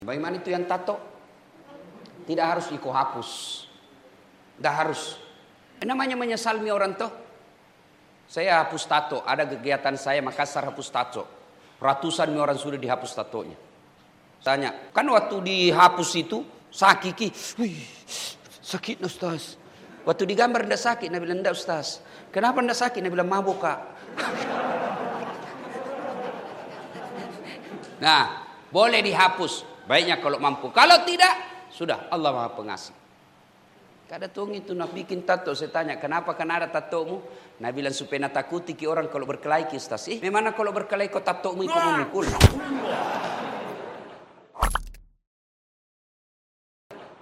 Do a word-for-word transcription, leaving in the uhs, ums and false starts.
Bagaimana itu yang tato? Tidak harus iko hapus. Tidak harus. Namanya menyesalmi orang tuh. Saya hapus tato. Ada kegiatan saya Makassar hapus tato. Ratusan orang sudah dihapus tatonya. Tanya, kan waktu dihapus itu sakit ki. Wih, sakit Ustaz. Waktu digambar tidak sakit. Nabi bilang, tidak Ustaz. Kenapa tidak sakit? Nabi bilang, mabuk kak. Nah, boleh dihapus. Baiknya kalau mampu. Kalau tidak, sudah Allah Maha Pengasih. Kada tuang itu nak bikin tato. Saya tanya, kenapa kan ada tatomu? Nabi bilang supaya nak takuti ki orang kalau berkelahi ki Ustaz. Eh, memang kalau berkelahi kau tatomu ikut memukul.